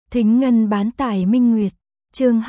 Thính Ngân bán tài Minh Nguyệt, chương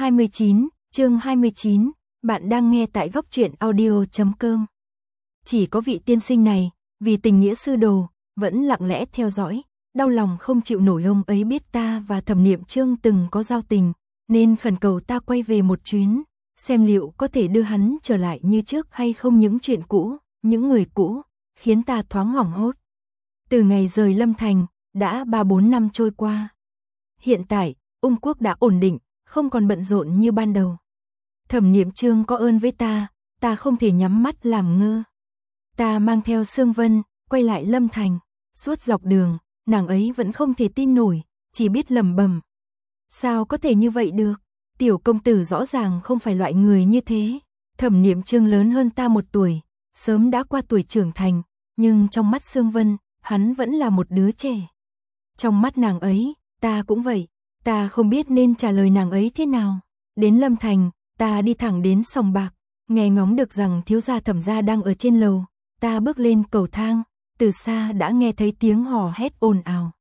29, bạn đang nghe tại góc truyện audio.com. Chỉ có vị tiên sinh này, vì tình nghĩa sư đồ, vẫn lặng lẽ theo dõi, đau lòng không chịu nổi ông ấy biết ta và Thẩm Niệm Chương từng có giao tình, nên khẩn cầu ta quay về một chuyến, xem liệu có thể đưa hắn trở lại như trước hay không. Những chuyện cũ, những người cũ, khiến ta thoáng hoảng hốt. Từ ngày rời Lâm Thành, đã 3-4 năm trôi qua. Hiện tại, Ung Quốc đã ổn định, không còn bận rộn như ban đầu. Thẩm Niệm Chương có ơn với ta không thể nhắm mắt làm ngơ. Ta mang theo Sương Vân, quay lại Lâm Thành, suốt dọc đường, nàng ấy vẫn không thể tin nổi, chỉ biết lẩm bẩm. Sao có thể như vậy được? Tiểu công tử rõ ràng không phải loại người như thế. Thẩm Niệm Chương lớn hơn ta 1 tuổi, sớm đã qua tuổi trưởng thành, nhưng trong mắt Sương Vân, hắn vẫn là một đứa trẻ. Trong mắt nàng ấy, ta cũng vậy, ta không biết nên trả lời nàng ấy thế nào. Đến Lâm Thành, ta đi thẳng đến sòng bạc, nghe ngóng được rằng thiếu gia Thẩm gia đang ở trên lầu, ta bước lên cầu thang, từ xa đã nghe thấy tiếng hò hét ồn ào.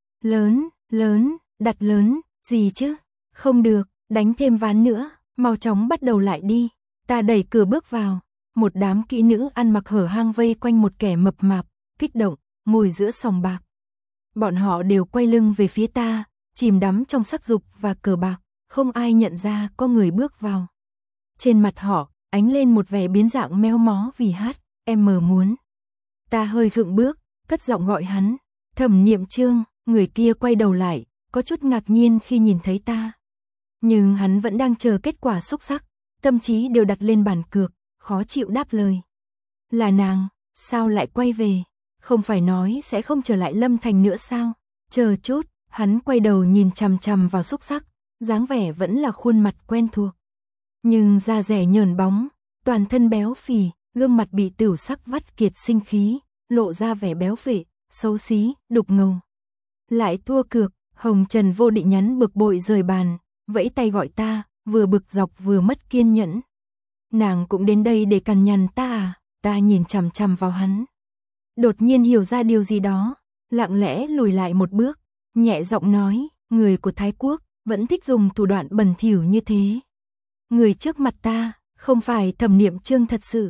Lớn, đặt lớn, gì chứ? Không được, đánh thêm ván nữa, mau chóng bắt đầu lại đi. Ta đẩy cửa bước vào, một đám kỹ nữ ăn mặc hở hang vây quanh một kẻ mập mạp, kích động, ngồi giữa sòng bạc. Bọn họ đều quay lưng về phía ta, chìm đắm trong sắc dục và cờ bạc, không ai nhận ra có người bước vào. Trên mặt họ, ánh lên một vẻ biến dạng méo mó vì hát, em muốn. Ta hơi khựng bước, cất giọng gọi hắn, Thẩm Niệm Chương. Người kia quay đầu lại, có chút ngạc nhiên khi nhìn thấy ta. Nhưng hắn vẫn đang chờ kết quả xúc sắc, tâm trí đều đặt lên bàn cược, khó chịu đáp lời. Là nàng, sao lại quay về? Không phải nói sẽ không trở lại Lâm Thành nữa sao? Chờ chút, hắn quay đầu nhìn chằm chằm vào xúc sắc, dáng vẻ vẫn là khuôn mặt quen thuộc. Nhưng da rẻ nhờn bóng, toàn thân béo phì, gương mặt bị tửu sắc vắt kiệt sinh khí, lộ ra vẻ béo phệ, xấu xí, đục ngầu. Lại thua cược, Hồng Trần Vô Định nhắn bực bội rời bàn, vẫy tay gọi ta, vừa bực dọc vừa mất kiên nhẫn. Nàng cũng đến đây để cằn nhằn ta à? Ta nhìn chằm chằm vào hắn. Đột nhiên hiểu ra điều gì đó, lặng lẽ lùi lại một bước, nhẹ giọng nói, người của Thái Quốc vẫn thích dùng thủ đoạn bẩn thỉu như thế. Người trước mặt ta, không phải Thẩm Niệm Chương thật sự.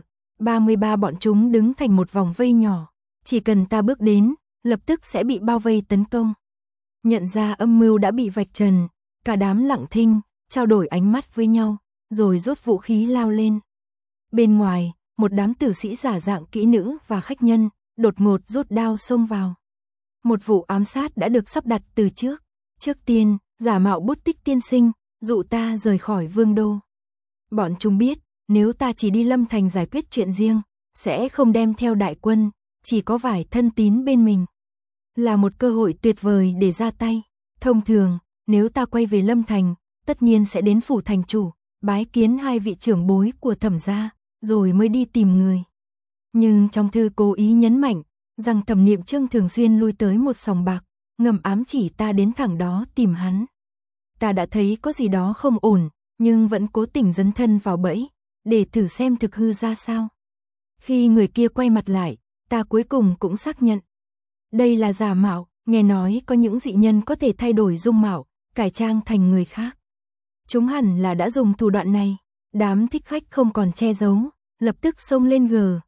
33 bọn chúng đứng thành một vòng vây nhỏ, chỉ cần ta bước đến, lập tức sẽ bị bao vây tấn công. Nhận ra âm mưu đã bị vạch trần, cả đám lặng thinh, trao đổi ánh mắt với nhau, rồi rút vũ khí lao lên. Bên ngoài, một đám tử sĩ giả dạng kỹ nữ và khách nhân, đột ngột rút đao xông vào. Một vụ ám sát đã được sắp đặt từ trước. Trước tiên, giả mạo Bút Tích tiên sinh, dụ ta rời khỏi vương đô. Bọn chúng biết, nếu ta chỉ đi Lâm Thành giải quyết chuyện riêng, sẽ không đem theo đại quân, chỉ có vài thân tín bên mình. Là một cơ hội tuyệt vời để ra tay. Thông thường, nếu ta quay về Lâm Thành, tất nhiên sẽ đến phủ thành chủ, bái kiến 2 vị trưởng bối của Thẩm gia, rồi mới đi tìm người. Nhưng trong thư cố ý nhấn mạnh rằng Thẩm Niệm Chương thường xuyên lui tới một sòng bạc, ngầm ám chỉ ta đến thẳng đó tìm hắn. Ta đã thấy có gì đó không ổn, nhưng vẫn cố tình dấn thân vào bẫy, để thử xem thực hư ra sao. Khi người kia quay mặt lại, ta cuối cùng cũng xác nhận. Đây là giả mạo, nghe nói có những dị nhân có thể thay đổi dung mạo, cải trang thành người khác. Chúng hẳn là đã dùng thủ đoạn này. Đám thích khách không còn che giấu, lập tức xông lên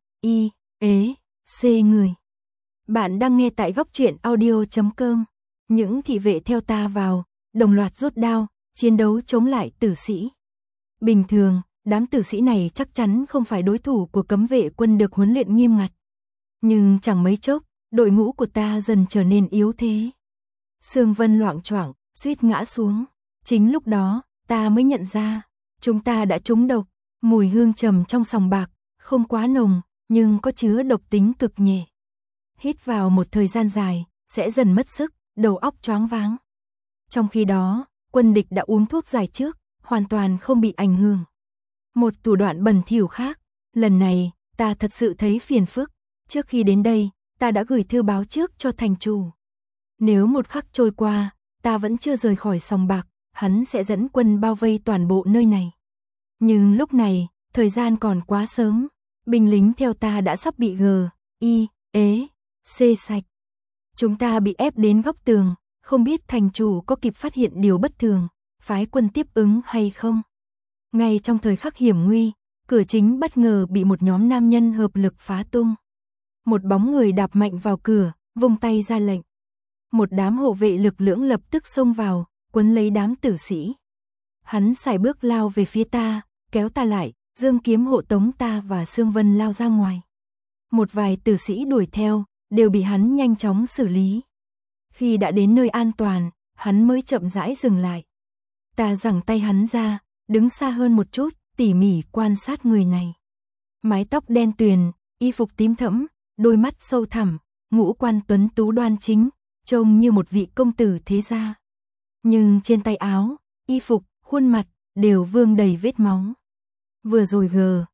G.I.E.C. người. Bạn đang nghe tại góc truyện audio.com. Những thị vệ theo ta vào, đồng loạt rút đao, chiến đấu chống lại tử sĩ. Bình thường, đám tử sĩ này chắc chắn không phải đối thủ của cấm vệ quân được huấn luyện nghiêm ngặt. Nhưng chẳng mấy chốc, đội ngũ của ta dần trở nên yếu thế. Sương Vân loạng choạng, suýt ngã xuống. Chính lúc đó, ta mới nhận ra, chúng ta đã trúng độc. Mùi hương trầm trong sòng bạc, không quá nồng, nhưng có chứa độc tính cực nhẹ. Hít vào một thời gian dài, sẽ dần mất sức, đầu óc choáng váng. Trong khi đó, quân địch đã uống thuốc giải trước, hoàn toàn không bị ảnh hưởng. Một thủ đoạn bẩn thỉu khác, lần này, ta thật sự thấy phiền phức. Trước khi đến đây, ta đã gửi thư báo trước cho thành chủ. Nếu một khắc trôi qua, ta vẫn chưa rời khỏi sòng bạc, hắn sẽ dẫn quân bao vây toàn bộ nơi này. Nhưng lúc này, thời gian còn quá sớm, binh lính theo ta đã sắp bị G.I.E.C. sạch. Chúng ta bị ép đến góc tường, Không biết thành chủ có kịp phát hiện điều bất thường, phái quân tiếp ứng hay không? Ngay trong thời khắc hiểm nguy, cửa chính bất ngờ bị một nhóm nam nhân hợp lực phá tung. Một bóng người đạp mạnh vào cửa, vung tay ra lệnh. Một đám hộ vệ lực lưỡng lập tức xông vào, quấn lấy đám tử sĩ. Hắn sải bước lao về phía ta, kéo ta lại, dương kiếm hộ tống ta và Sương Vân lao ra ngoài. Một vài tử sĩ đuổi theo, đều bị hắn nhanh chóng xử lý. Khi đã đến nơi an toàn, hắn mới chậm rãi dừng lại. Ta giằng tay hắn ra, đứng xa hơn một chút, tỉ mỉ quan sát người này. Mái tóc đen tuyền, y phục tím thẫm, đôi mắt sâu thẳm, ngũ quan tuấn tú đoan chính, trông như một vị công tử thế gia. Nhưng trên tay áo, y phục, khuôn mặt, đều vương đầy vết máu. Vừa rồi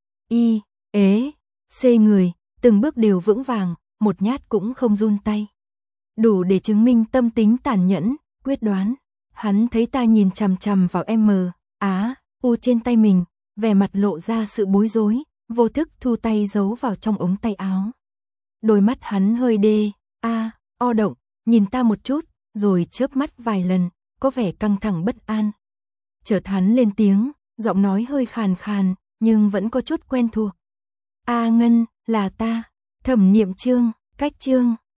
C người, từng bước đều vững vàng, một nhát cũng không run tay. Đủ để chứng minh tâm tính tàn nhẫn, quyết đoán. Hắn thấy ta nhìn chằm chằm vào U trên tay mình, vẻ mặt lộ ra sự bối rối, vô thức thu tay giấu vào trong ống tay áo. Đôi mắt hắn hơi động, nhìn ta một chút, rồi chớp mắt vài lần, có vẻ căng thẳng bất an. Chợt hắn lên tiếng, giọng nói hơi khàn khàn, nhưng vẫn có chút quen thuộc. A Ngân, là ta, Thẩm Niệm Chương, cách Chương.